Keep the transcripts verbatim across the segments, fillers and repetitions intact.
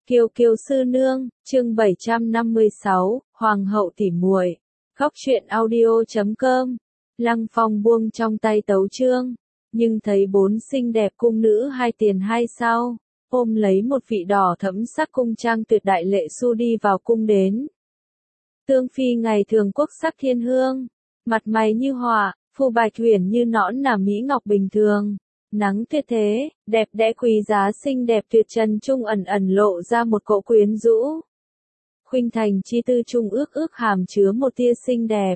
Kiều Kiều sư nương, chương bảy trăm năm mươi sáu, Hoàng hậu tỉ muội. Góc truyện audio chấm com. Lăng Phong buông trong tay tấu chương, nhưng thấy bốn xinh đẹp cung nữ hai tiền hai sau, ôm lấy một vị đỏ thẫm sắc cung trang tuyệt đại lệ su đi vào cung đến. Tương phi ngày thường quốc sắc thiên hương, mặt mày như họa, phù bạch huyền như nõn nà mỹ ngọc bình thường. Nắng tuyệt thế, đẹp đẽ quý giá xinh đẹp tuyệt trần trung ẩn ẩn lộ ra một cỗ quyến rũ. Khuynh thành chi tư trung ước ước hàm chứa một tia xinh đẹp.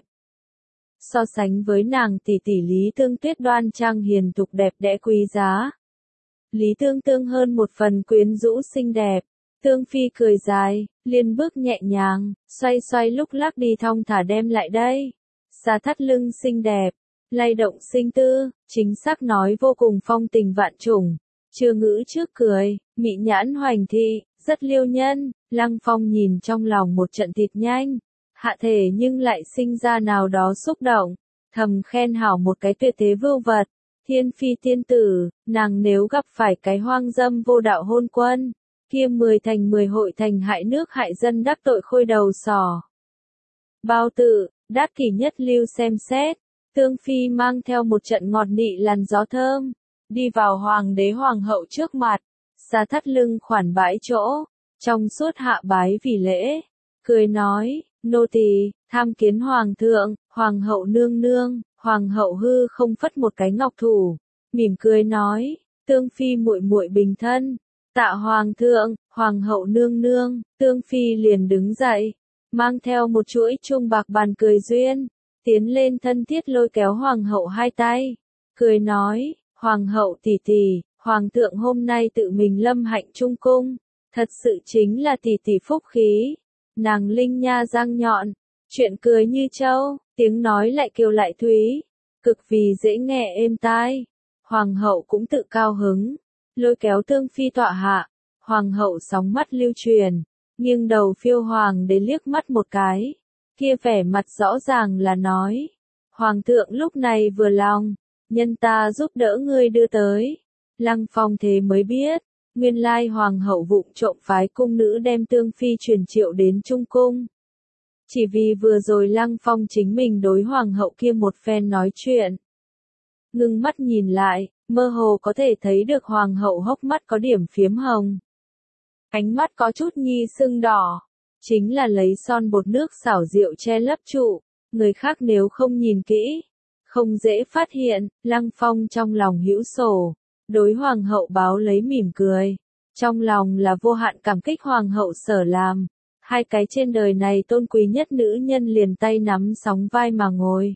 So sánh với nàng tỷ tỷ Lý Tương Tuyết đoan trang hiền thục đẹp đẽ quý giá. Lý Tương Tương hơn một phần quyến rũ xinh đẹp. Tương phi cười dài, liên bước nhẹ nhàng, xoay xoay lúc lắc đi thong thả đem lại đây. Xà thắt lưng xinh đẹp, lay động sinh tư, chính xác nói vô cùng phong tình vạn trùng. Chưa ngữ trước cười, mị nhãn hoành thị, rất liêu nhân. Lăng Phong nhìn trong lòng một trận thịt nhanh, hạ thể nhưng lại sinh ra nào đó xúc động, thầm khen hảo một cái tuyệt thế vưu vật, thiên phi tiên tử, nàng nếu gặp phải cái hoang dâm vô đạo hôn quân, kia mười thành mười hội thành hại nước hại dân đắc tội khôi đầu sỏ. Bao tử, đát kỷ nhất lưu xem xét, Tương phi mang theo một trận ngọt nị làn gió thơm, đi vào hoàng đế hoàng hậu trước mặt, xà thắt lưng khoản bãi chỗ, trong suốt hạ bái vì lễ, cười nói, nô tỳ tham kiến hoàng thượng, hoàng hậu nương nương. Hoàng hậu hư không phất một cái ngọc thủ, mỉm cười nói, Tương phi muội muội bình thân. Tạ hoàng thượng, hoàng hậu nương nương. Tương phi liền đứng dậy, mang theo một chuỗi chuông bạc bàn cười duyên, tiến lên thân thiết lôi kéo hoàng hậu hai tay, cười nói, hoàng hậu tỷ tỷ, hoàng thượng hôm nay tự mình lâm hạnh trung cung, thật sự chính là tỷ tỷ phúc khí. Nàng linh nha răng nhọn, chuyện cười như châu, tiếng nói lại kiều lại thúy, cực vì dễ nghe êm tai. Hoàng hậu cũng tự cao hứng, lôi kéo Tương phi tọa hạ. Hoàng hậu sóng mắt lưu truyền, nghiêng đầu phiêu hoàng để liếc mắt một cái, kia vẻ mặt rõ ràng là nói, hoàng thượng lúc này vừa lòng, nhân ta giúp đỡ ngươi đưa tới. Lăng Phong thế mới biết, nguyên lai hoàng hậu vụng trộm phái cung nữ đem Tương phi truyền triệu đến trung cung. Chỉ vì vừa rồi Lăng Phong chính mình đối hoàng hậu kia một phen nói chuyện. Ngưng mắt nhìn lại, mơ hồ có thể thấy được hoàng hậu hốc mắt có điểm phiếm hồng. Ánh mắt có chút nhi sưng đỏ, chính là lấy son bột nước xảo diệu che lấp trụ, người khác nếu không nhìn kỹ, không dễ phát hiện. Lăng Phong trong lòng hữu sổ, đối hoàng hậu báo lấy mỉm cười, trong lòng là vô hạn cảm kích hoàng hậu sở làm, hai cái trên đời này tôn quý nhất nữ nhân liền tay nắm sóng vai mà ngồi.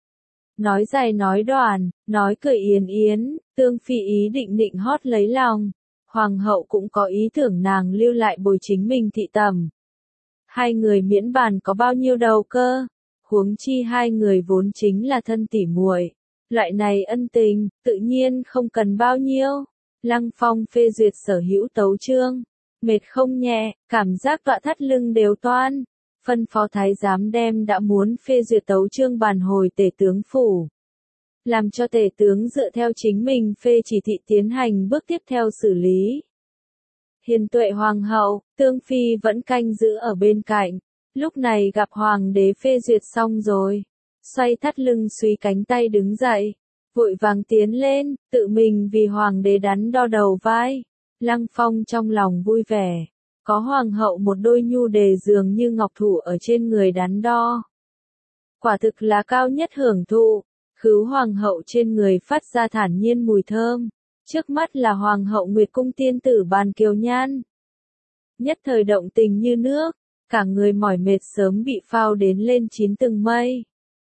Nói dài nói đoạn, nói cười yến yến, Tương phi ý định định hót lấy lòng, hoàng hậu cũng có ý tưởng nàng lưu lại bồi chính mình thị tẩm. Hai người miễn bàn có bao nhiêu đầu cơ, huống chi hai người vốn chính là thân tỉ muội, loại này ân tình, tự nhiên không cần bao nhiêu. Lăng Phong phê duyệt sở hữu tấu chương, mệt không nhẹ, cảm giác tọa thắt lưng đều toan, phân phó thái giám đem đã muốn phê duyệt tấu chương bàn hồi tể tướng phủ, làm cho tể tướng dựa theo chính mình phê chỉ thị tiến hành bước tiếp theo xử lý. Hiền tuệ hoàng hậu, Tương phi vẫn canh giữ ở bên cạnh, lúc này gặp hoàng đế phê duyệt xong rồi, xoay thắt lưng suy cánh tay đứng dậy, vội vàng tiến lên, tự mình vì hoàng đế đắn đo đầu vai. Lăng Phong trong lòng vui vẻ, có hoàng hậu một đôi nhu đề dường như ngọc thủ ở trên người đắn đo. Quả thực là cao nhất hưởng thụ, khứu hoàng hậu trên người phát ra thản nhiên mùi thơm. Trước mắt là hoàng hậu Nguyệt cung tiên tử Bàn Kiều Nhan. Nhất thời động tình như nước, cả người mỏi mệt sớm bị phao đến lên chín tầng mây.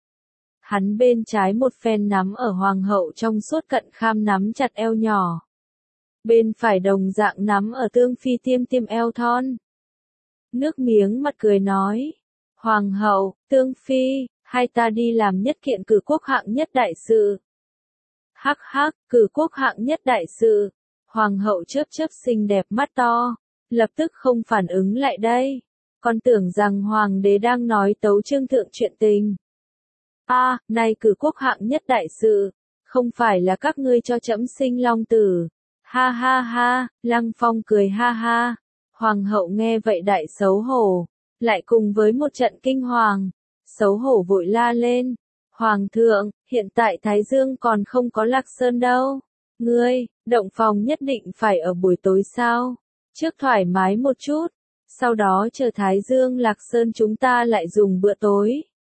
Hắn bên trái một phen nắm ở hoàng hậu trong suốt cận kham nắm chặt eo nhỏ. Bên phải đồng dạng nắm ở Tương phi tiêm tiêm eo thon. Nước miếng mặt cười nói, hoàng hậu, Tương phi, hai ta đi làm nhất kiện cử quốc hạng nhất đại sự. Hắc hắc, cử quốc hạng nhất đại sự. Hoàng hậu chớp chớp xinh đẹp mắt to, lập tức không phản ứng lại đây, còn tưởng rằng hoàng đế đang nói tấu chương thượng chuyện tình. A, à, này cử quốc hạng nhất đại sự, không phải là các ngươi cho trẫm sinh long tử. Ha ha ha, Lăng Phong cười ha ha. Hoàng hậu nghe vậy đại xấu hổ, lại cùng với một trận kinh hoàng, xấu hổ vội la lên. Hoàng thượng, hiện tại Thái Dương còn không có Lạc Sơn đâu. Ngươi, động phòng nhất định phải ở buổi tối sao? Trước thoải mái một chút, sau đó chờ Thái Dương Lạc Sơn chúng ta lại dùng bữa tối.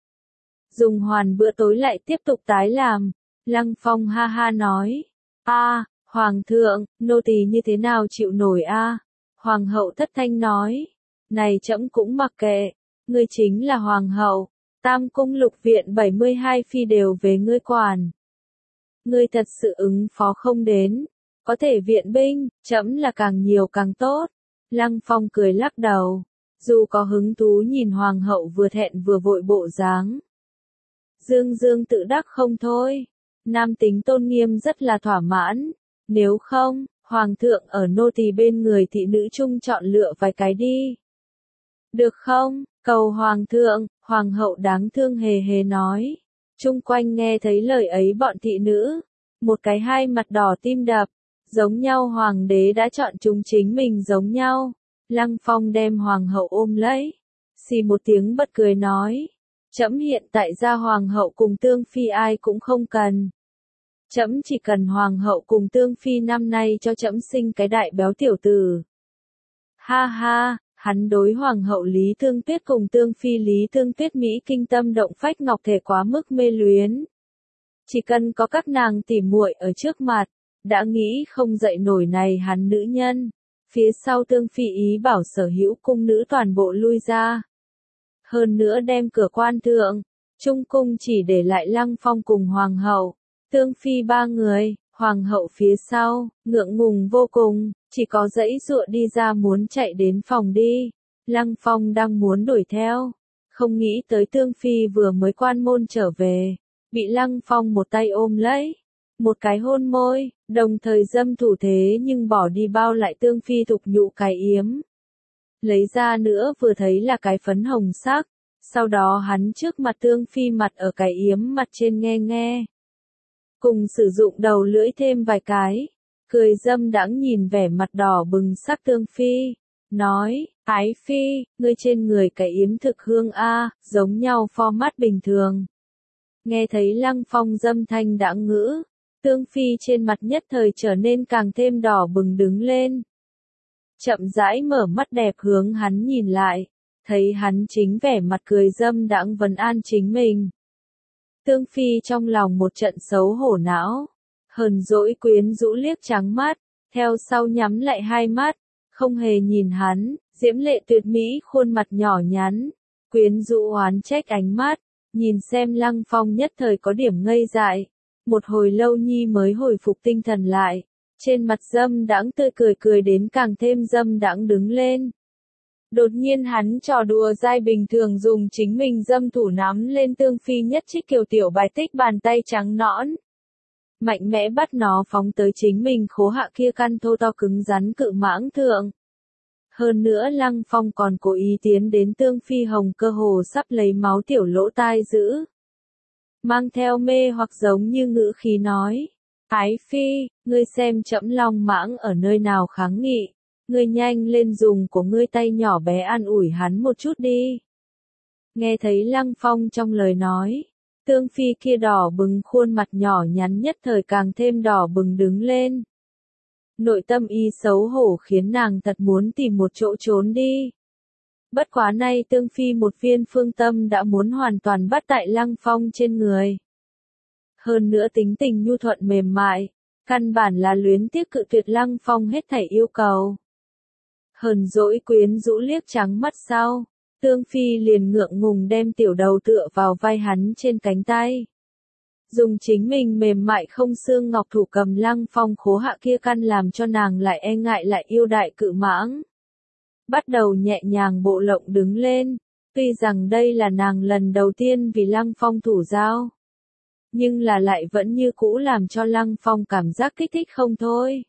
Dùng hoàn bữa tối lại tiếp tục tái làm. Lăng Phong ha ha nói. A, Hoàng thượng, nô tỳ như thế nào chịu nổi a? Hoàng hậu thất thanh nói. Này trẫm cũng mặc kệ, ngươi chính là hoàng hậu, tam cung lục viện bảy mươi hai phi đều về ngươi quản. Ngươi thật sự ứng phó không đến, có thể viện binh, trẫm là càng nhiều càng tốt. Lăng Phong cười lắc đầu, dù có hứng thú nhìn hoàng hậu vừa thẹn vừa vội bộ dáng. Dương Dương tự đắc không thôi, nam tính tôn nghiêm rất là thỏa mãn, nếu không, hoàng thượng ở nô tỳ bên người thị nữ chung chọn lựa vài cái đi. Được không, cầu hoàng thượng, hoàng hậu đáng thương hề hề nói. Chung quanh nghe thấy lời ấy bọn thị nữ, một cái hai mặt đỏ tim đập, giống nhau hoàng đế đã chọn chúng chính mình giống nhau. Lăng Phong đem hoàng hậu ôm lấy, xì một tiếng bật cười nói, trẫm hiện tại ra hoàng hậu cùng tương phi ai cũng không cần. Trẫm chỉ cần hoàng hậu cùng tương phi năm nay cho trẫm sinh cái đại béo tiểu tử. Ha ha, hắn đối hoàng hậu Lý Thương Tuyết cùng tương phi Lý Thương Tuyết Mỹ kinh tâm động phách ngọc thể quá mức mê luyến. Chỉ cần có các nàng tỉ muội ở trước mặt, đã nghĩ không dậy nổi này hắn nữ nhân. Phía sau tương phi ý bảo sở hữu cung nữ toàn bộ lui ra. Hơn nữa đem cửa quan thượng, trung cung chỉ để lại Lăng Phong cùng hoàng hậu, tương phi ba người, hoàng hậu phía sau, ngượng ngùng vô cùng, chỉ có dãy dụa đi ra muốn chạy đến phòng đi. Lăng Phong đang muốn đuổi theo, không nghĩ tới tương phi vừa mới quan môn trở về, bị Lăng Phong một tay ôm lấy. Một cái hôn môi, đồng thời dâm thủ thế nhưng bỏ đi bao lại tương phi thục nhụ cái yếm. Lấy ra nữa vừa thấy là cái phấn hồng sắc, sau đó hắn trước mặt tương phi mặt ở cái yếm mặt trên nghe nghe. Cùng sử dụng đầu lưỡi thêm vài cái, cười dâm đãng nhìn vẻ mặt đỏ bừng sắc tương phi, nói, ái phi, ngươi trên người cái yếm thực hương a, giống nhau format bình thường. Nghe thấy Lăng Phong dâm thanh đãng ngữ. Tương phi trên mặt nhất thời trở nên càng thêm đỏ bừng đứng lên. Chậm rãi mở mắt đẹp hướng hắn nhìn lại, thấy hắn chính vẻ mặt cười dâm đãng vấn an chính mình. Tương phi trong lòng một trận xấu hổ não, hờn dỗi quyến rũ liếc trắng mắt, theo sau nhắm lại hai mắt, không hề nhìn hắn, diễm lệ tuyệt mỹ khuôn mặt nhỏ nhắn, quyến rũ oán trách ánh mắt, nhìn xem Lăng Phong nhất thời có điểm ngây dại. Một hồi lâu nhi mới hồi phục tinh thần lại, trên mặt dâm đãng tươi cười cười đến càng thêm dâm đãng đứng lên. Đột nhiên hắn trò đùa dai bình thường dùng chính mình dâm thủ nắm lên tương phi nhất trích kiều tiểu bài tích bàn tay trắng nõn. Mạnh mẽ bắt nó phóng tới chính mình khố hạ kia căn thô to cứng rắn cự mãng thượng. Hơn nữa Lăng Phong còn cố ý tiến đến tương phi hồng cơ hồ sắp lấy máu tiểu lỗ tai giữ. Mang theo mê hoặc giống như ngữ khí nói, ái phi, ngươi xem trẫm long mãng ở nơi nào kháng nghị, ngươi nhanh lên dùng của ngươi tay nhỏ bé an ủi hắn một chút đi. Nghe thấy Lăng Phong trong lời nói, tương phi kia đỏ bừng khuôn mặt nhỏ nhắn nhất thời càng thêm đỏ bừng đứng lên. Nội tâm y xấu hổ khiến nàng thật muốn tìm một chỗ trốn đi. Bất quá nay tương phi một viên phương tâm đã muốn hoàn toàn bắt tại Lăng Phong trên người. Hơn nữa tính tình nhu thuận mềm mại, căn bản là luyến tiếc cự tuyệt Lăng Phong hết thảy yêu cầu. Hờn dỗi quyến rũ liếc trắng mắt sau, tương phi liền ngượng ngùng đem tiểu đầu tựa vào vai hắn trên cánh tay. Dùng chính mình mềm mại không xương ngọc thủ cầm Lăng Phong khố hạ kia căn làm cho nàng lại e ngại lại yêu đại cự mãng. Bắt đầu nhẹ nhàng bộ lộng đứng lên, tuy rằng đây là nàng lần đầu tiên vì Lăng Phong thủ giao. Nhưng là lại vẫn như cũ làm cho Lăng Phong cảm giác kích thích không thôi.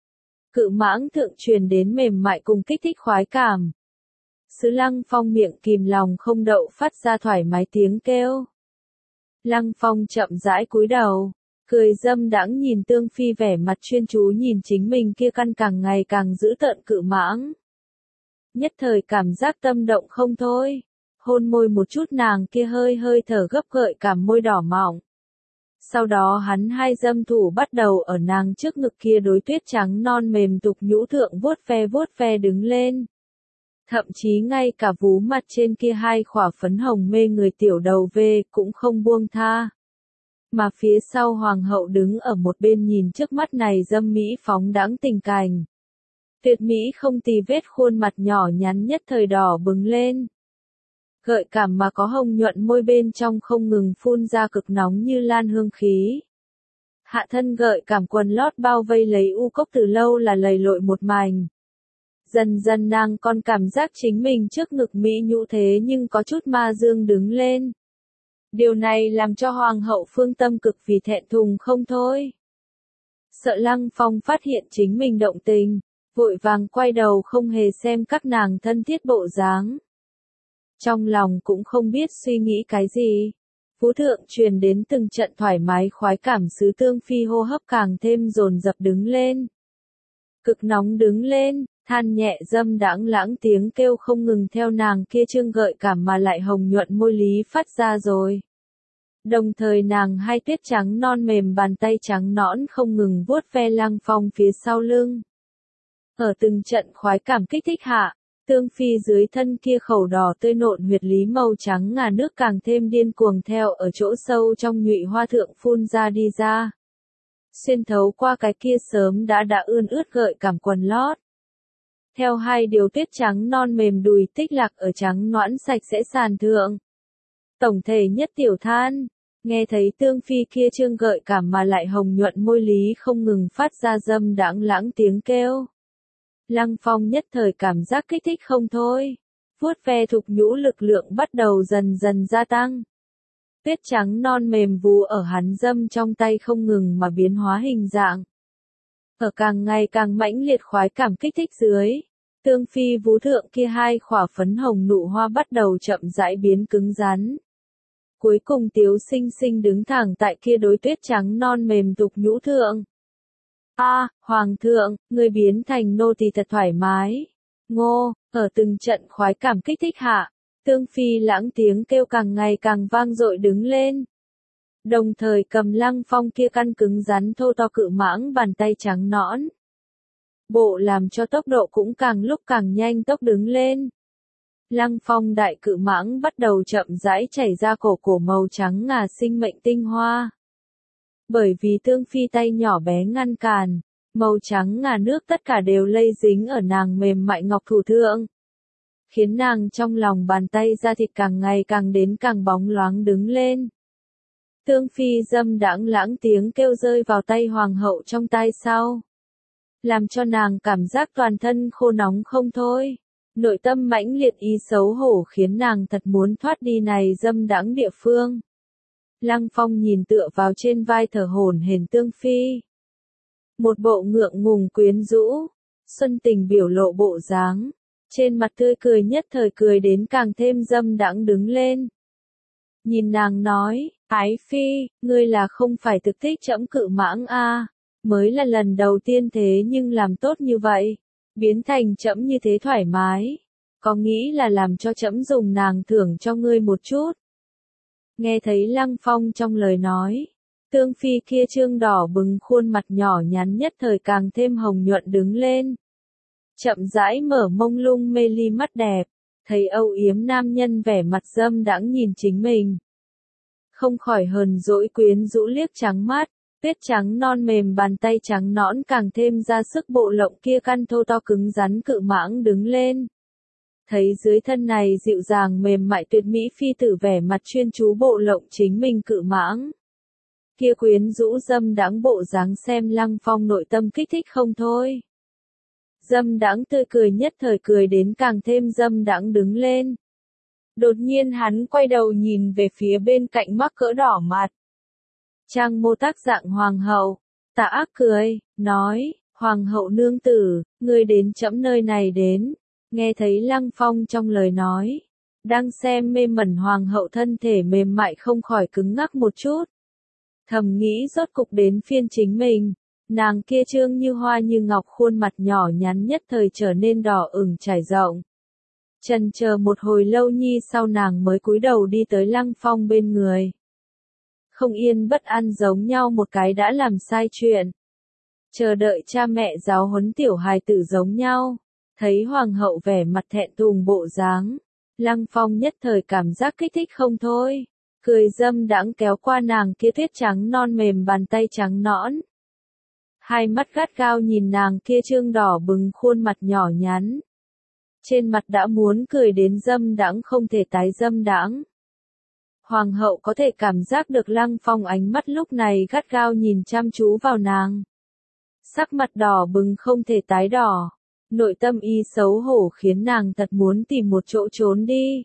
Cự mãng thượng truyền đến mềm mại cùng kích thích khoái cảm. Sứ Lăng Phong miệng kìm lòng không đậu phát ra thoải mái tiếng kêu. Lăng Phong chậm rãi cúi đầu, cười dâm đãng nhìn tương phi vẻ mặt chuyên chú nhìn chính mình kia căn càng ngày càng dữ tợn cự mãng. nhất thời cảm giác tâm động không thôi. Hôn môi một chút nàng kia hơi hơi thở gấp gợi cảm môi đỏ mọng. Sau đó hắn hai dâm thủ bắt đầu ở nàng trước ngực kia đối tuyết trắng non mềm tục nhũ thượng vuốt ve vuốt ve đứng lên. Thậm chí ngay cả vú mặt trên kia hai khỏa phấn hồng mê người tiểu đầu về cũng không buông tha. Mà phía sau hoàng hậu đứng ở một bên nhìn trước mắt này dâm mỹ phóng đãng tình cảnh. Tuyệt mỹ không tì vết khuôn mặt nhỏ nhắn nhất thời đỏ bừng lên. Gợi cảm mà có hồng nhuận môi bên trong không ngừng phun ra cực nóng như lan hương khí. Hạ thân gợi cảm quần lót bao vây lấy u cốc từ lâu là lầy lội một mảnh. Dần dần nàng còn cảm giác chính mình trước ngực mỹ nhũ thế nhưng có chút ma dương đứng lên. Điều này làm cho hoàng hậu phương tâm cực vì thẹn thùng không thôi. Sợ Lăng Phong phát hiện chính mình động tình, vội vàng quay đầu không hề xem các nàng thân thiết bộ dáng. Trong lòng cũng không biết suy nghĩ cái gì. Phú thượng truyền đến từng trận thoải mái khoái cảm sứ tương phi hô hấp càng thêm dồn dập đứng lên. Cực nóng đứng lên, than nhẹ dâm đãng lãng tiếng kêu không ngừng theo nàng kia trương gợi cảm mà lại hồng nhuận môi lý phát ra rồi. Đồng thời nàng hai tuyết trắng non mềm bàn tay trắng nõn không ngừng vuốt ve Lăng Phong phía sau lưng. Ở từng trận khoái cảm kích thích hạ, tương phi dưới thân kia khẩu đỏ tươi nộn huyệt lý màu trắng ngà nước càng thêm điên cuồng theo ở chỗ sâu trong nhụy hoa thượng phun ra đi ra. Xuyên thấu qua cái kia sớm đã đã ươn ướt gợi cảm quần lót. Theo hai điều tuyết trắng non mềm đùi tích lạc ở trắng nõn sạch sẽ sàn thượng. Tổng thể nhất tiểu than, nghe thấy tương phi kia trương gợi cảm mà lại hồng nhuận môi lý không ngừng phát ra dâm đãng lãng tiếng kêu. Lăng Phong nhất thời cảm giác kích thích không thôi. Vuốt ve thục nhũ lực lượng bắt đầu dần dần gia tăng. Tuyết trắng non mềm vú ở hắn dâm trong tay không ngừng mà biến hóa hình dạng. Ở càng ngày càng mãnh liệt khoái cảm kích thích dưới, tương phi vú thượng kia hai khỏa phấn hồng nụ hoa bắt đầu chậm rãi biến cứng rắn. Cuối cùng tiếu sinh sinh đứng thẳng tại kia đối tuyết trắng non mềm tục nhũ thượng. A, à, hoàng thượng, người biến thành nô tỳ thật thoải mái. Ngô, ở từng trận khoái cảm kích thích hạ, tương phi lãng tiếng kêu càng ngày càng vang dội đứng lên. Đồng thời cầm Lăng Phong kia căn cứng rắn thô to cự mãng bàn tay trắng nõn. Bộ làm cho tốc độ cũng càng lúc càng nhanh tốc đứng lên. Lăng Phong đại cự mãng bắt đầu chậm rãi chảy ra cổ cổ màu trắng ngà sinh mệnh tinh hoa. Bởi vì tương phi tay nhỏ bé ngăn cản, màu trắng ngà nước tất cả đều lây dính ở nàng mềm mại ngọc thủ thượng. Khiến nàng trong lòng bàn tay da thịt càng ngày càng đến càng bóng loáng đứng lên. Tương phi dâm đãng lãng tiếng kêu rơi vào tay hoàng hậu trong tai sau. Làm cho nàng cảm giác toàn thân khô nóng không thôi. Nội tâm mãnh liệt ý xấu hổ khiến nàng thật muốn thoát đi này dâm đãng địa phương. Lăng Phong nhìn tựa vào trên vai thở hổn hển tương phi. Một bộ ngượng ngùng quyến rũ, xuân tình biểu lộ bộ dáng. Trên mặt tươi cười nhất thời cười đến càng thêm dâm đãng đứng lên. Nhìn nàng nói, ái phi, ngươi là không phải thực thích trẫm cự mãng a, mới là lần đầu tiên thế nhưng làm tốt như vậy, biến thành trẫm như thế thoải mái, có nghĩ là làm cho trẫm dùng nàng thưởng cho ngươi một chút. Nghe thấy Lăng Phong trong lời nói, tương phi kia trương đỏ bừng khuôn mặt nhỏ nhắn nhất thời càng thêm hồng nhuận đứng lên. Chậm rãi mở mông lung mê ly mắt đẹp, thấy âu yếm nam nhân vẻ mặt dâm đãng nhìn chính mình. Không khỏi hờn dỗi quyến rũ liếc trắng mắt, tuyết trắng non mềm bàn tay trắng nõn càng thêm ra sức bộ lộng kia căn thô to cứng rắn cự mãng đứng lên. Thấy dưới thân này dịu dàng mềm mại tuyệt mỹ phi tử vẻ mặt chuyên chú bộ lộng chính mình cự mãng. Kia quyến rũ dâm đãng bộ dáng xem Lăng Phong nội tâm kích thích không thôi. Dâm đãng tươi cười nhất thời cười đến càng thêm dâm đãng đứng lên. Đột nhiên hắn quay đầu nhìn về phía bên cạnh mắc cỡ đỏ mặt. Trang mô tác dạng hoàng hậu, tà ác cười, nói, hoàng hậu nương tử, ngươi đến trẫm nơi này đến. Nghe thấy Lăng Phong trong lời nói, đang xem mê mẩn hoàng hậu thân thể mềm mại không khỏi cứng ngắc một chút. Thầm nghĩ rốt cục đến phiên chính mình, nàng kia trương như hoa như ngọc khuôn mặt nhỏ nhắn nhất thời trở nên đỏ ửng trải rộng, Chần chờ một hồi lâu nhi sau nàng mới cúi đầu đi tới Lăng Phong bên người. Không yên bất an giống nhau một cái đã làm sai chuyện. Chờ đợi cha mẹ giáo huấn tiểu hài tử giống nhau. Thấy hoàng hậu vẻ mặt thẹn thùng bộ dáng. Lăng Phong nhất thời cảm giác kích thích không thôi. Cười dâm đãng kéo qua nàng kia tuyết trắng non mềm bàn tay trắng nõn. Hai mắt gắt gao nhìn nàng kia trương đỏ bừng khuôn mặt nhỏ nhắn. Trên mặt đã muốn cười đến dâm đãng không thể tái dâm đãng. Hoàng hậu có thể cảm giác được Lăng Phong ánh mắt lúc này gắt gao nhìn chăm chú vào nàng. Sắc mặt đỏ bừng không thể tái đỏ. Nội tâm y xấu hổ khiến nàng thật muốn tìm một chỗ trốn đi.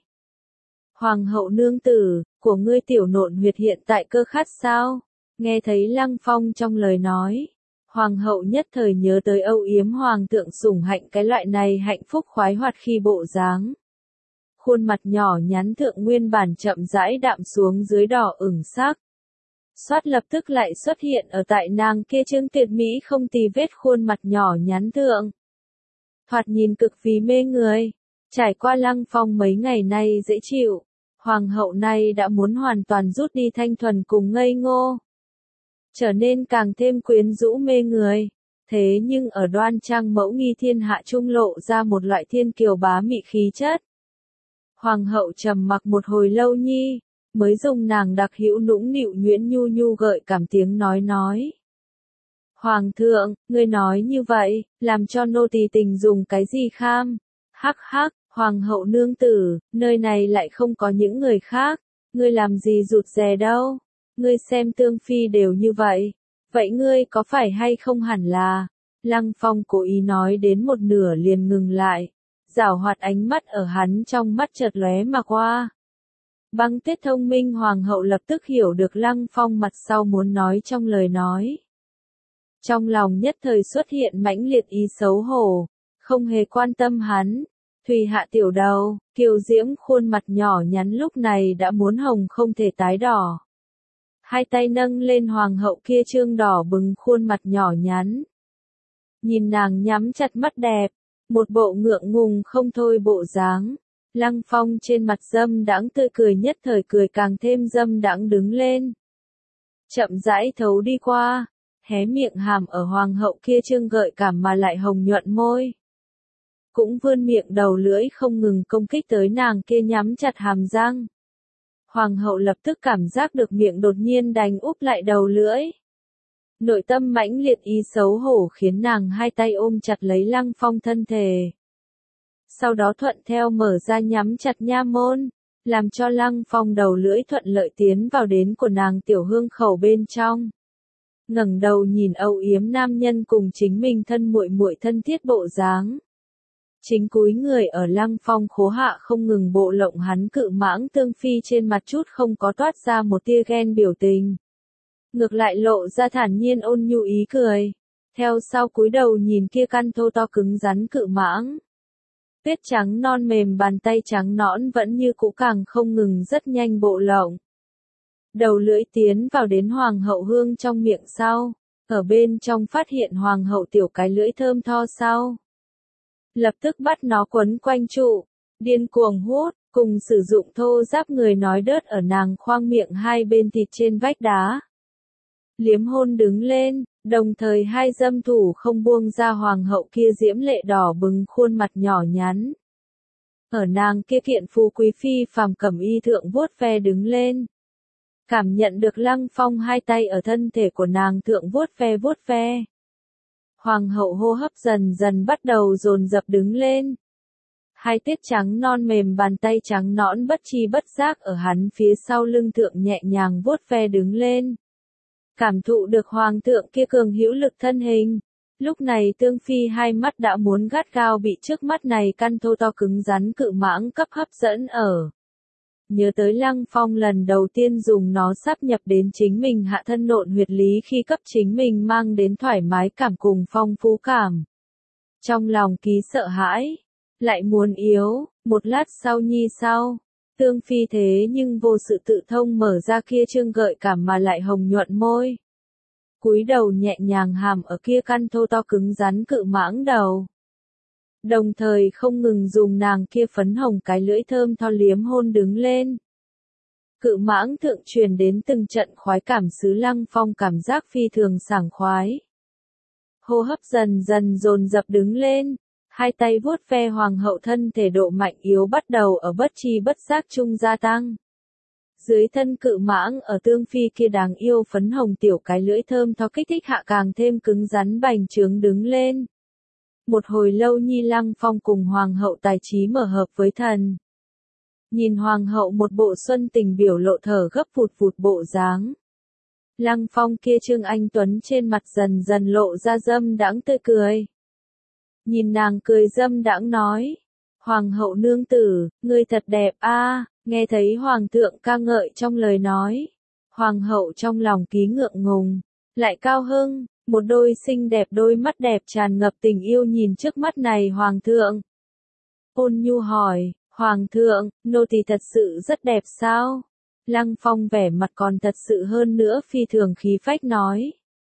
Hoàng hậu nương tử, của ngươi tiểu nộn huyệt hiện tại cơ khát sao? Nghe thấy Lăng Phong trong lời nói. Hoàng hậu nhất thời nhớ tới âu yếm hoàng thượng sủng hạnh cái loại này hạnh phúc khoái hoạt khi bộ dáng. Khuôn mặt nhỏ nhắn thượng nguyên bản chậm rãi đạm xuống dưới đỏ ửng sắc. Xoát lập tức lại xuất hiện ở tại nàng kia trương tuyệt mỹ không tì vết khuôn mặt nhỏ nhắn thượng. Thoạt nhìn cực phí mê người. Trải qua Lăng Phong mấy ngày nay dễ chịu. Hoàng hậu này đã muốn hoàn toàn rút đi thanh thuần cùng ngây ngô. Trở nên càng thêm quyến rũ mê người. Thế nhưng ở đoan trang mẫu nghi thiên hạ trung lộ ra một loại thiên kiều bá mị khí chất. Hoàng hậu trầm mặc một hồi lâu nhi, mới dùng nàng đặc hữu nũng nịu nhuyễn nhu nhu gợi cảm tiếng nói nói. Hoàng thượng, ngươi nói như vậy, làm cho nô tỳ tình dùng cái gì kham? Hắc hắc, hoàng hậu nương tử, nơi này lại không có những người khác, ngươi làm gì rụt rè đâu? Ngươi xem tương phi đều như vậy, vậy ngươi có phải hay không hẳn là? Lăng Phong cố ý nói đến một nửa liền ngừng lại, giảo hoạt ánh mắt ở hắn trong mắt chợt lóe mà qua. Băng Tuyết thông minh hoàng hậu lập tức hiểu được Lăng Phong mặt sau muốn nói trong lời nói. Trong lòng nhất thời xuất hiện mãnh liệt ý xấu hổ, không hề quan tâm hắn. Thùy hạ tiểu đầu, kiều diễm khuôn mặt nhỏ nhắn lúc này đã muốn hồng không thể tái đỏ. Hai tay nâng lên hoàng hậu kia trương đỏ bừng khuôn mặt nhỏ nhắn. Nhìn nàng nhắm chặt mắt đẹp, một bộ ngượng ngùng không thôi bộ dáng. Lăng Phong trên mặt dâm đãng tươi cười nhất thời cười càng thêm dâm đãng đứng lên. Chậm rãi thấu đi qua, hé miệng hàm ở hoàng hậu kia trương gợi cảm mà lại hồng nhuận môi. Cũng vươn miệng đầu lưỡi không ngừng công kích tới nàng kia nhắm chặt hàm răng. Hoàng hậu lập tức cảm giác được miệng đột nhiên đánh úp lại đầu lưỡi. Nội tâm mãnh liệt ý xấu hổ khiến nàng hai tay ôm chặt lấy Lăng Phong thân thể. Sau đó thuận theo mở ra nhắm chặt nha môn, làm cho Lăng Phong đầu lưỡi thuận lợi tiến vào đến của nàng tiểu hương khẩu bên trong. Ngẩng đầu nhìn âu yếm nam nhân cùng chính mình thân muội muội thân thiết bộ dáng. Chính cúi người ở Lăng Phong khố hạ không ngừng bộ lộng hắn cự mãng tương phi trên mặt chút không có toát ra một tia ghen biểu tình. Ngược lại lộ ra thản nhiên ôn nhu ý cười. Theo sau cúi đầu nhìn kia căn thô to cứng rắn cự mãng. Tuyết trắng non mềm bàn tay trắng nõn vẫn như cũ càng không ngừng rất nhanh bộ lộng. Đầu lưỡi tiến vào đến hoàng hậu hương trong miệng sau. Ở bên trong phát hiện hoàng hậu tiểu cái lưỡi thơm tho sau. Lập tức bắt nó quấn quanh trụ, điên cuồng hút, cùng sử dụng thô giáp người nói đớt ở nàng khoang miệng hai bên thịt trên vách đá. Liếm hôn đứng lên, đồng thời hai dâm thủ không buông ra hoàng hậu kia diễm lệ đỏ bừng khuôn mặt nhỏ nhắn. Ở nàng kia kiện phú quý phi phàm cẩm y thượng vuốt ve đứng lên. Cảm nhận được Lăng Phong hai tay ở thân thể của nàng thượng vuốt ve vuốt ve. Hoàng hậu hô hấp dần dần bắt đầu dồn dập đứng lên. Hai tiết trắng non mềm bàn tay trắng nõn bất chi bất giác ở hắn phía sau lưng thượng nhẹ nhàng vuốt ve đứng lên. Cảm thụ được hoàng thượng kia cường hữu lực thân hình. Lúc này tương phi hai mắt đã muốn gắt gao bị trước mắt này căn thô to cứng rắn cự mãng cấp hấp dẫn ở. Nhớ tới Lăng Phong lần đầu tiên dùng nó sáp nhập đến chính mình hạ thân nộn huyệt lý khi cấp chính mình mang đến thoải mái cảm cùng phong phú cảm. Trong lòng ký sợ hãi, lại muốn yếu, một lát sau nhi sau, tương phi thế nhưng vô sự tự thông mở ra kia trương gợi cảm mà lại hồng nhuận môi. Cúi đầu nhẹ nhàng hàm ở kia căn thô to cứng rắn cự mãng đầu. Đồng thời không ngừng dùng nàng kia phấn hồng cái lưỡi thơm tho liếm hôn đứng lên. Cự mãng thượng truyền đến từng trận khoái cảm xứ Lăng Phong cảm giác phi thường sảng khoái. Hô hấp dần dần dồn dập đứng lên, hai tay vuốt ve hoàng hậu thân thể độ mạnh yếu bắt đầu ở bất chi bất giác chung gia tăng. Dưới thân cự mãng ở tương phi kia đáng yêu phấn hồng tiểu cái lưỡi thơm tho kích thích hạ càng thêm cứng rắn bành trướng đứng lên. Một hồi lâu Nhi Lăng Phong cùng hoàng hậu tài trí mở hợp với thần. Nhìn hoàng hậu một bộ xuân tình biểu lộ thở gấp phụt phụt bộ dáng. Lăng Phong kia trương anh tuấn trên mặt dần dần lộ ra dâm đãng tươi cười. Nhìn nàng cười dâm đãng nói. Hoàng hậu nương tử, ngươi thật đẹp a. Nghe thấy hoàng thượng ca ngợi trong lời nói. Hoàng hậu trong lòng ký ngượng ngùng. Lại cao hưng, một đôi xinh đẹp đôi mắt đẹp tràn ngập tình yêu nhìn trước mắt này hoàng thượng. Ôn nhu hỏi, hoàng thượng, nô tỳ thật sự rất đẹp sao? Lăng Phong vẻ mặt còn thật sự hơn nữa phi thường khí phách nói.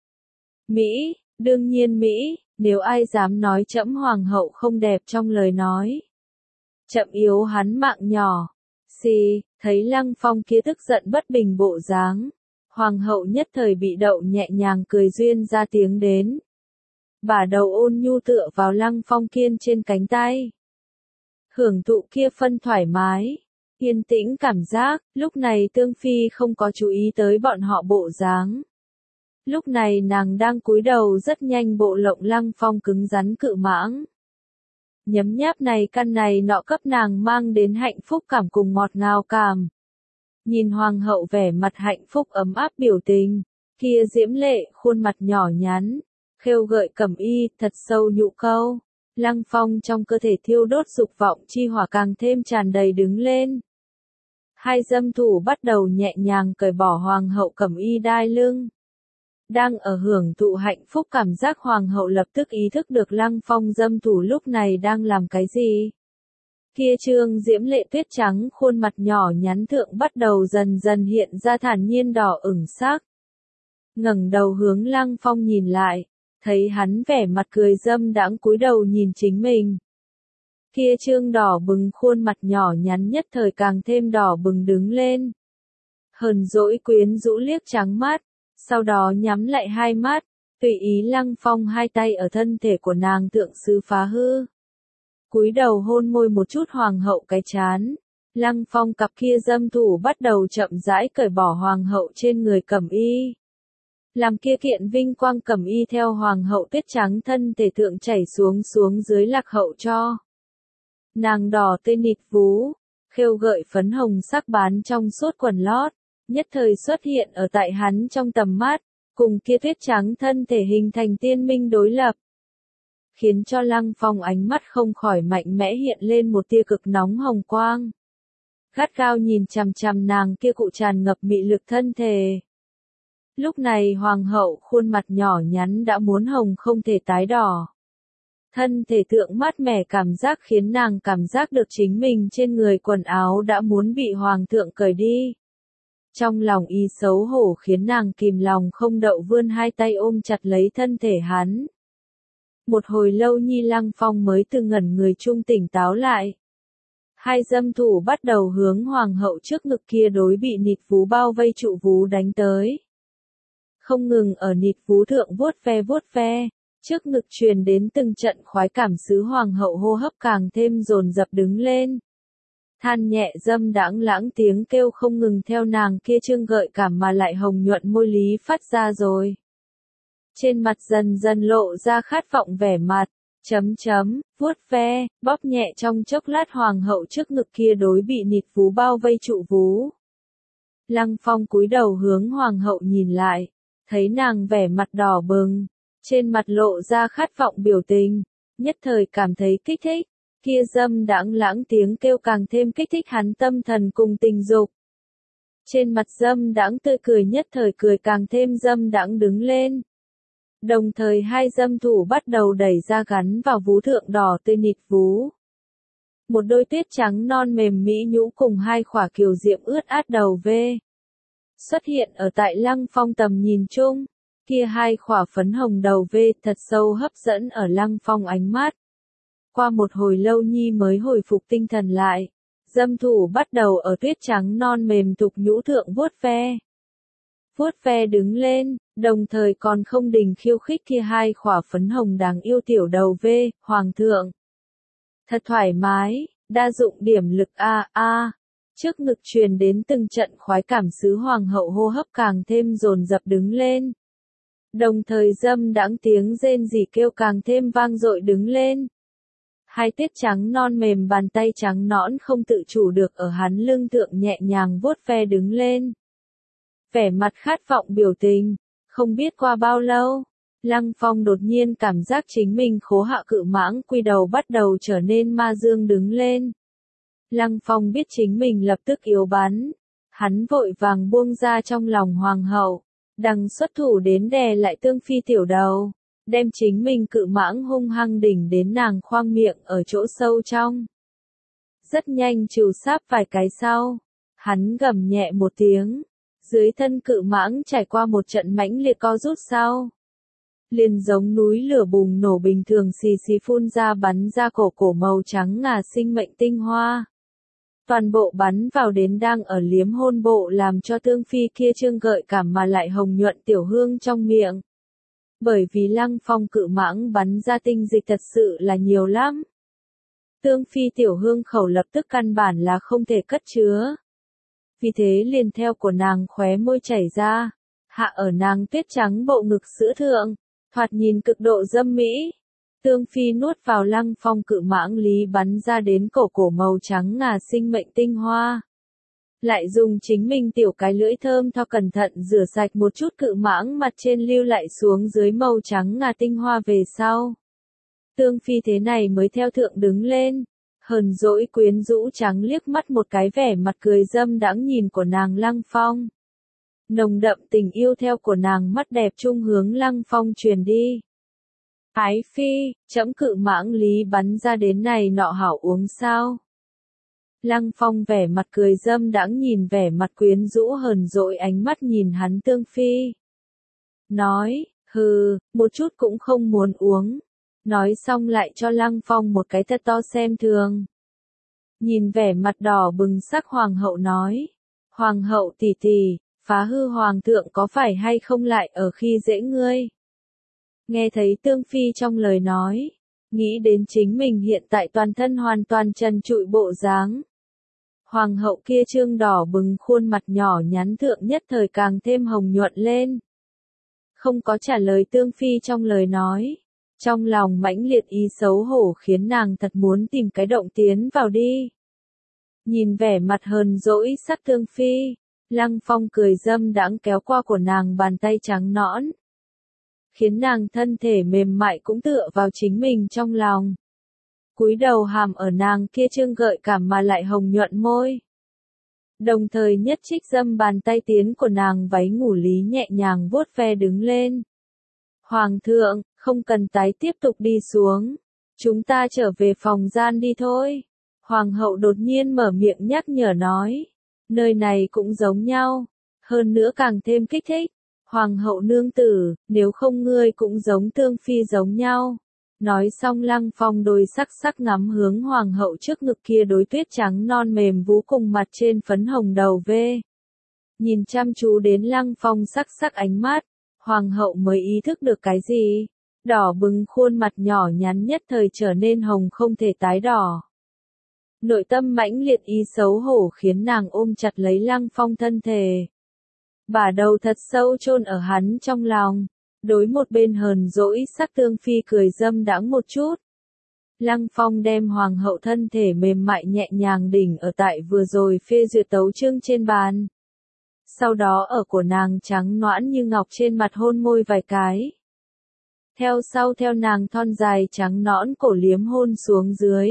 Mỹ, đương nhiên Mỹ, nếu ai dám nói trẫm hoàng hậu không đẹp trong lời nói. Chậm yếu hắn mạng nhỏ. Xì, thấy Lăng Phong kia tức giận bất bình bộ dáng. Hoàng hậu nhất thời bị đậu nhẹ nhàng cười duyên ra tiếng đến. Bả đầu ôn nhu tựa vào Lăng Phong kiên trên cánh tay. Hưởng thụ kia phân thoải mái. Yên tĩnh cảm giác, lúc này Tương Phi không có chú ý tới bọn họ bộ dáng. Lúc này nàng đang cúi đầu rất nhanh bộ lộng Lăng Phong cứng rắn cự mãng. Nhấm nháp này căn này nọ cấp nàng mang đến hạnh phúc cảm cùng ngọt ngào cảm. Nhìn hoàng hậu vẻ mặt hạnh phúc ấm áp biểu tình, kia diễm lệ khuôn mặt nhỏ nhắn, khêu gợi cẩm y thật sâu nhụ câu. Lăng Phong trong cơ thể thiêu đốt dục vọng chi hỏa càng thêm tràn đầy đứng lên. Hai dâm thủ bắt đầu nhẹ nhàng cởi bỏ hoàng hậu cẩm y đai lưng. Đang ở hưởng thụ hạnh phúc cảm giác hoàng hậu lập tức ý thức được Lăng Phong dâm thủ lúc này đang làm cái gì. Kia trương diễm lệ tuyết trắng khuôn mặt nhỏ nhắn thượng bắt đầu dần dần hiện ra thản nhiên đỏ ửng sắc. Ngẩng đầu hướng Lăng Phong nhìn lại, thấy hắn vẻ mặt cười dâm đãng cúi đầu nhìn chính mình. Kia trương đỏ bừng khuôn mặt nhỏ nhắn nhất thời càng thêm đỏ bừng đứng lên. Hờn dỗi quyến rũ liếc trắng mắt, sau đó nhắm lại hai mắt, tùy ý Lăng Phong hai tay ở thân thể của nàng thượng sư phá hư. Cúi đầu hôn môi một chút hoàng hậu cái chán. Lăng Phong cặp kia dâm thủ bắt đầu chậm rãi cởi bỏ hoàng hậu trên người cẩm y. Làm kia kiện vinh quang cẩm y theo hoàng hậu tuyết trắng thân thể thượng chảy xuống xuống dưới lạc hậu cho. Nàng đỏ tươi nịt vú, khêu gợi phấn hồng sắc bán trong suốt quần lót, nhất thời xuất hiện ở tại hắn trong tầm mắt, cùng kia tuyết trắng thân thể hình thành tiên minh đối lập. Khiến cho Lăng Phong ánh mắt không khỏi mạnh mẽ hiện lên một tia cực nóng hồng quang. Gắt gao nhìn chằm chằm nàng kia cụ tràn ngập mị lực thân thể. Lúc này hoàng hậu khuôn mặt nhỏ nhắn đã muốn hồng không thể tái đỏ. Thân thể thượng mát mẻ cảm giác khiến nàng cảm giác được chính mình trên người quần áo đã muốn bị hoàng thượng cởi đi. Trong lòng y xấu hổ khiến nàng kìm lòng không đậu vươn hai tay ôm chặt lấy thân thể hắn. Một hồi lâu Nhi Lăng Phong mới từ ngẩn người trung tỉnh táo lại. Hai dâm thủ bắt đầu hướng hoàng hậu trước ngực kia đối bị nịt vú bao vây trụ vú đánh tới. Không ngừng ở nịt vú thượng vuốt ve vuốt ve, trước ngực truyền đến từng trận khoái cảm xứ hoàng hậu hô hấp càng thêm dồn dập đứng lên. Than nhẹ dâm đãng lãng tiếng kêu không ngừng theo nàng kia trương gợi cảm mà lại hồng nhuận môi lý phát ra rồi. Trên mặt dần dần lộ ra khát vọng vẻ mặt, chấm chấm, vuốt ve, bóp nhẹ trong chốc lát hoàng hậu trước ngực kia đối bị nịt vú bao vây trụ vú. Lăng Phong cúi đầu hướng hoàng hậu nhìn lại, thấy nàng vẻ mặt đỏ bừng, trên mặt lộ ra khát vọng biểu tình, nhất thời cảm thấy kích thích, kia dâm đãng lãng tiếng kêu càng thêm kích thích hắn tâm thần cùng tình dục. Trên mặt dâm đãng tươi cười nhất thời cười càng thêm dâm đãng đứng lên. Đồng thời hai dâm thủ bắt đầu đẩy ra gắn vào vú thượng đỏ tươi nịt vú. Một đôi tuyết trắng non mềm mỹ nhũ cùng hai khỏa kiều diệm ướt át đầu vê. Xuất hiện ở tại Lăng Phong tầm nhìn chung, kia hai khỏa phấn hồng đầu vê thật sâu hấp dẫn ở Lăng Phong ánh mắt. qua một hồi lâu nhi mới hồi phục tinh thần lại. Dâm thủ bắt đầu ở tuyết trắng non mềm thục nhũ thượng vuốt ve. Vuốt ve đứng lên, đồng thời còn không đình khiêu khích kia hai khỏa phấn hồng đáng yêu tiểu đầu vê, hoàng thượng. Thật thoải mái, đa dụng điểm lực a a. Trước ngực truyền đến từng trận khoái cảm sứ hoàng hậu hô hấp càng thêm dồn dập đứng lên. Đồng thời dâm đãng tiếng rên rỉ kêu càng thêm vang dội đứng lên. Hai tiết trắng non mềm bàn tay trắng nõn không tự chủ được ở hắn lưng thượng nhẹ nhàng vuốt ve đứng lên. Vẻ mặt khát vọng biểu tình, không biết qua bao lâu, Lăng Phong đột nhiên cảm giác chính mình khố hạ cự mãng quy đầu bắt đầu trở nên ma dương đứng lên. Lăng Phong biết chính mình lập tức yếu bắn, hắn vội vàng buông ra trong lòng hoàng hậu, đằng xuất thủ đến đè lại Tương Phi tiểu đầu, đem chính mình cự mãng hung hăng đỉnh đến nàng khoang miệng ở chỗ sâu trong. Rất nhanh trừ sáp vài cái sau, hắn gầm nhẹ một tiếng, dưới thân cự mãng trải qua một trận mãnh liệt co rút sau. Liền giống núi lửa bùng nổ bình thường xì xì phun ra bắn ra cổ cổ màu trắng ngà sinh mệnh tinh hoa. Toàn bộ bắn vào đến đang ở liếm hôn bộ làm cho Tương Phi kia trương gợi cảm mà lại hồng nhuận tiểu hương trong miệng. Bởi vì Lăng Phong cự mãng bắn ra tinh dịch thật sự là nhiều lắm. Tương Phi tiểu hương khẩu lập tức căn bản là không thể cất chứa. Vì thế liền theo của nàng khóe môi chảy ra, hạ ở nàng tuyết trắng bộ ngực sữa thượng, thoạt nhìn cực độ dâm mỹ. Tương Phi nuốt vào Lăng Phong cự mãng lý bắn ra đến cổ cổ màu trắng ngà sinh mệnh tinh hoa. Lại dùng chính mình tiểu cái lưỡi thơm tho cẩn thận rửa sạch một chút cự mãng mặt trên lưu lại xuống dưới màu trắng ngà tinh hoa về sau. Tương Phi thế này mới theo thượng đứng lên, hờn dỗi quyến rũ trắng liếc mắt một cái vẻ mặt cười dâm đãng nhìn của nàng Lăng Phong. Nồng đậm tình yêu theo của nàng mắt đẹp trung hướng Lăng Phong truyền đi. Ái phi, trẫm cự mãng lý bắn ra đến này nọ hảo uống sao? Lăng Phong vẻ mặt cười dâm đãng nhìn vẻ mặt quyến rũ hờn dỗi ánh mắt nhìn hắn Tương Phi. Nói, hừ, một chút cũng không muốn uống. Nói xong lại cho Lăng Phong một cái thật to xem thường. Nhìn vẻ mặt đỏ bừng sắc hoàng hậu nói. Hoàng hậu tỷ tỷ, phá hư hoàng thượng có phải hay không lại ở khi dễ ngươi? Nghe thấy Tương Phi trong lời nói, nghĩ đến chính mình hiện tại toàn thân hoàn toàn trần trụi bộ dáng. Hoàng hậu kia trương đỏ bừng khuôn mặt nhỏ nhắn thượng nhất thời càng thêm hồng nhuận lên. Không có trả lời Tương Phi trong lời nói. Trong lòng mãnh liệt ý xấu hổ khiến nàng thật muốn tìm cái động tiến vào đi. Nhìn vẻ mặt hờn dỗi sắc Tương Phi, Lăng Phong cười dâm đãng kéo qua của nàng bàn tay trắng nõn. Khiến nàng thân thể mềm mại cũng tựa vào chính mình trong lòng. Cúi đầu hàm ở nàng kia trương gợi cảm mà lại hồng nhuận môi. Đồng thời nhất trích dâm bàn tay tiến của nàng váy ngủ lý nhẹ nhàng vuốt ve đứng lên. Hoàng thượng, không cần tái tiếp tục đi xuống. Chúng ta trở về phòng gian đi thôi. Hoàng hậu đột nhiên mở miệng nhắc nhở nói. Nơi này cũng giống nhau. Hơn nữa càng thêm kích thích. Hoàng hậu nương tử, nếu không ngươi cũng giống Tương Phi giống nhau. Nói xong Lăng Phong đôi sắc sắc ngắm hướng hoàng hậu trước ngực kia đối tuyết trắng non mềm vú cùng mặt trên phấn hồng đầu vê. Nhìn chăm chú đến Lăng Phong sắc sắc ánh mắt, hoàng hậu mới ý thức được cái gì. Đỏ bừng khuôn mặt nhỏ nhắn nhất thời trở nên hồng không thể tái đỏ. Nội tâm mãnh liệt ý xấu hổ khiến nàng ôm chặt lấy Lăng Phong thân thể. Bả đầu thật sâu chôn ở hắn trong lòng. Đối một bên hờn dỗi sắc Tương Phi cười dâm đãng một chút. Lăng Phong đem hoàng hậu thân thể mềm mại nhẹ nhàng đỉnh ở tại vừa rồi phê duyệt tấu chương trên bàn. Sau đó ở của nàng trắng noãn như ngọc trên mặt hôn môi vài cái. Theo sau theo nàng thon dài trắng nõn cổ liếm hôn xuống dưới.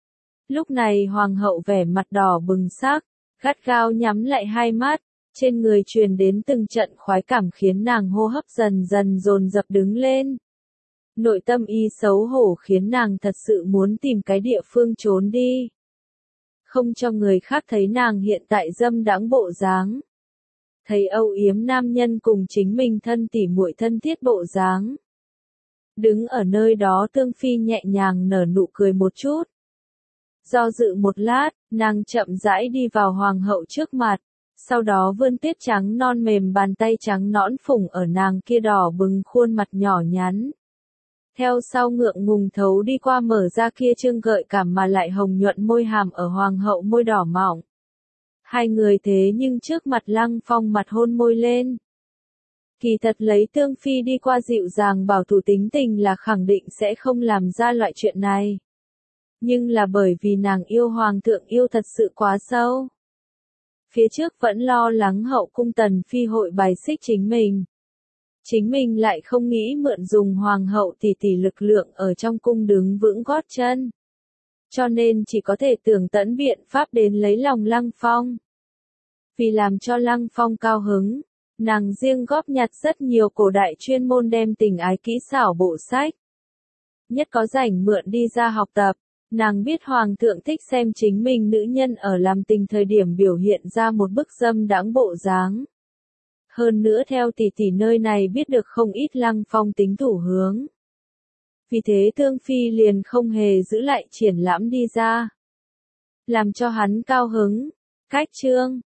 Lúc này hoàng hậu vẻ mặt đỏ bừng sắc, gắt gao nhắm lại hai mắt. Trên người truyền đến từng trận khoái cảm khiến nàng hô hấp dần dần dồn dập đứng lên. Nội tâm y xấu hổ khiến nàng thật sự muốn tìm cái địa phương trốn đi. Không cho người khác thấy nàng hiện tại dâm đãng bộ dáng. Thấy âu yếm nam nhân cùng chính mình thân tỉ muội thân thiết bộ dáng. Đứng ở nơi đó Tương Phi nhẹ nhàng nở nụ cười một chút. Do dự một lát, nàng chậm rãi đi vào hoàng hậu trước mặt, sau đó vươn tiết trắng non mềm bàn tay trắng nõn phủng ở nàng kia đỏ bừng khuôn mặt nhỏ nhắn. Theo sau ngượng ngùng thấu đi qua mở ra kia trương gợi cảm mà lại hồng nhuận môi hàm ở hoàng hậu môi đỏ mỏng. Hai người thế nhưng trước mặt Lăng Phong mặt hôn môi lên. Kỳ thật lấy Tương Phi đi qua dịu dàng bảo thủ tính tình là khẳng định sẽ không làm ra loại chuyện này. Nhưng là bởi vì nàng yêu hoàng thượng yêu thật sự quá sâu. Phía trước vẫn lo lắng hậu cung Tần Phi hội bài xích chính mình. Chính mình lại không nghĩ mượn dùng hoàng hậu tỷ tỷ lực lượng ở trong cung đứng vững gót chân. Cho nên chỉ có thể tưởng tận biện pháp đến lấy lòng Lăng Phong. Vì làm cho Lăng Phong cao hứng, nàng riêng góp nhặt rất nhiều cổ đại chuyên môn đem tình ái kỹ xảo bộ sách. Nhất có rảnh mượn đi ra học tập, nàng biết hoàng thượng thích xem chính mình nữ nhân ở làm tình thời điểm biểu hiện ra một bức dâm đãng bộ dáng. Hơn nữa theo tỷ tỷ nơi này biết được không ít Lăng Phong tính thủ hướng. Vì thế Tương Phi liền không hề giữ lại triển lãm đi ra. Làm cho hắn cao hứng. Cách chương